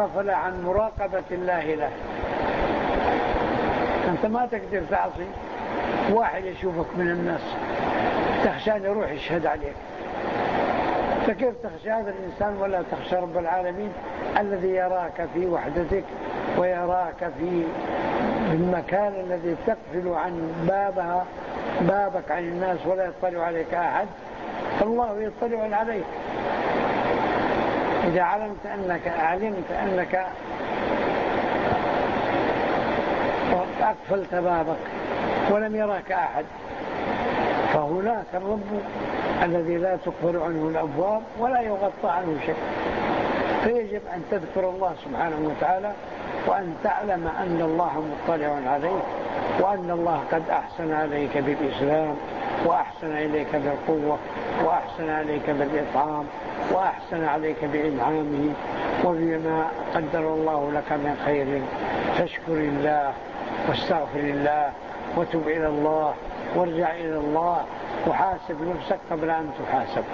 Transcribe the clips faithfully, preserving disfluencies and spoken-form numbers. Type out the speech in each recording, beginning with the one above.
غفل عن مراقبة الله له. أنت ما تقدر تعصي، واحد يشوفك من الناس تخشى أن يروح يشهد عليك، فكيف تخشى هذا الإنسان ولا تخشى رب العالمين الذي يراك في وحدتك ويراك في المكان الذي تقفل عن بابها بابك عن الناس ولا يطلع عليك أحد، فالله يطلع عليك. إذا علمت أنك علمت أنك أقفلت بابك ولم يراك أحد، فهناك الرب الذي لا تقفل عنه الأبواب ولا يغطى عنه شيء، فيجب أن تذكر الله سبحانه وتعالى، وأن تعلم أن الله مطلع عليك، وأن الله قد أحسن عليك بالإسلام، وأحسن إليك بالقوة، وأحسن عليك بالإطعام، وأحسن عليك بإنعامه وبما قدر الله لك من خير. فاشكر الله واستغفر الله وتب إلى الله وارجع إلى الله وحاسب نفسك قبل أن تحاسب.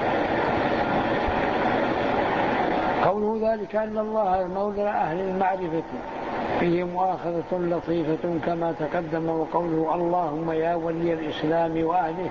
قوله ذلك أن الله مولى أهل المعرفة فيه مؤاخذة لطيفة كما تقدم. وقوله اللهم يا ولي الإسلام وأهله،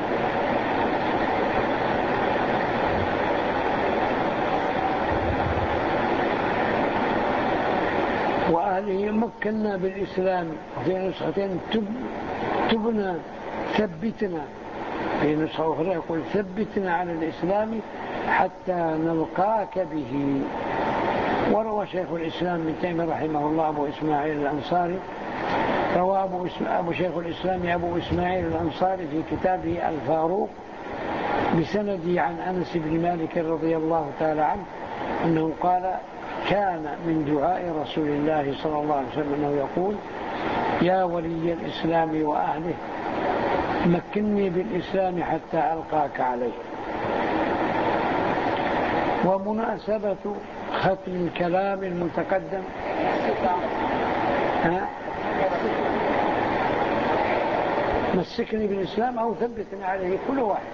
وأهله مكنا بالإسلام، في نسخة تب تبنا ثبتنا، في نسخة أخرى يقول ثبتنا على الإسلام حتى نلقاك به. وروى شيخ الإسلام ابن تيمية رحمه الله أبو إسماعيل الأنصاري روى أبو, أبو شيخ الإسلام أبو إسماعيل الأنصاري في كتابه الفاروق بسنده عن أنس بن مالك رضي الله تعالى عنه أنه قال كان من دعاء رسول الله صلى الله عليه وسلم أنه يقول يا ولي الإسلام وأهله مكنني بالإسلام حتى ألقاك عليه. ومناسبة ختم الكلام المتقدم ها مسكني بالإسلام أو ثبتني عليه، كل واحد.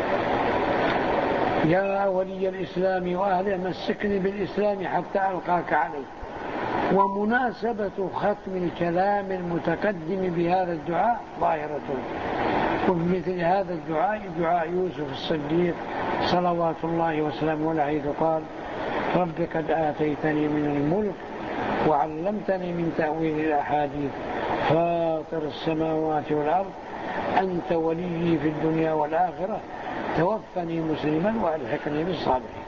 يا ولي الإسلام وأهله مسكني بالإسلام حتى ألقاك عليه. ومناسبة ختم الكلام المتقدم بهذا الدعاء ظاهرة، وبمثل هذا الدعاء دعاء يوسف الصديق صلوات الله وسلامه عليه قال رب قد آتيتني من الملك وعلمتني من تأويل الأحاديث فاطر السماوات والأرض أنت ولي في الدنيا والآخرة توفني مسلما وألحقني بالصالحين.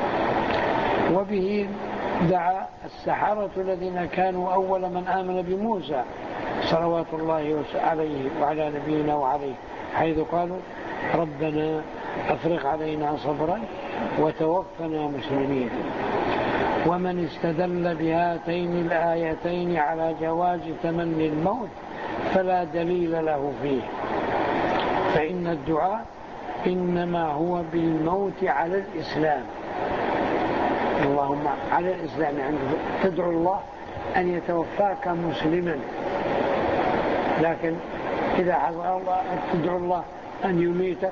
وبه دعا السحرة الذين كانوا أول من آمن بموسى صلوات الله عليه وعلى نبينا وعليه، حيث قالوا ربنا أفرغ علينا صبرا وتوفنا مسلمين. ومن استدل بهاتين الآيتين على جواز تمني الموت فلا دليل له فيه، فإن الدعاء إنما هو بالموت على الإسلام. اللهم على الإسلام، يعني تدعو الله أن يتوفاك مسلما، لكن إذا حضر الله تدعو الله أن يميتك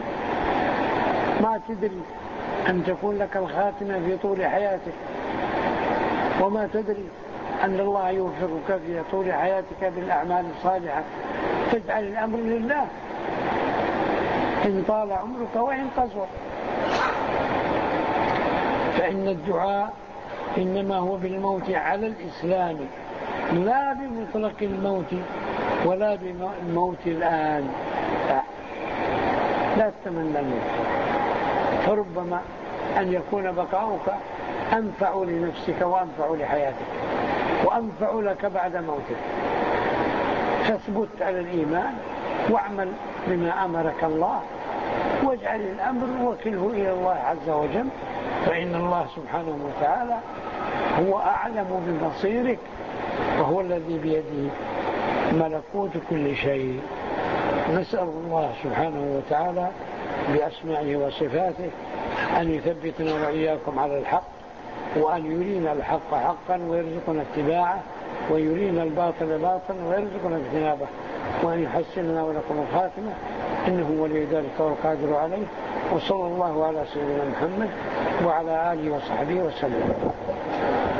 ما تدري أن تكون لك الخاتمة في طول حياتك، وما تدري أن الله يوفقك في طول حياتك بالأعمال الصالحة. تجعل الأمر لله إن طال عمرك وإن قصر. فإن الدعاء إنما هو بالموت على الإسلام، لا بمطلق الموت ولا بالموت الآن. لا, لا تتمنى الموت، فربما أن يكون بقاؤك أنفع لنفسك وأنفع لحياتك وأنفع لك بعد موتك. فاثبت على الإيمان واعمل بما أمرك الله، واجعل الأمر وكله إلى الله عز وجل، فإن الله سبحانه وتعالى هو أعلم بمصيرك، وهو الذي بيده ملكوت كل شيء. نسأل الله سبحانه وتعالى بأسمائه وصفاته أن يثبتنا وإياكم على الحق، وأن يرينا الحق حقا ويرزقنا اتباعه، ويرينا الباطل باطلا ويرزقنا اجتنابه، وأن يحسن لنا ولكم الخاتمة إنه ولي ذلك والقادر عليه. وصلى الله على سيدنا محمد وعلى آله وصحبه وسلم.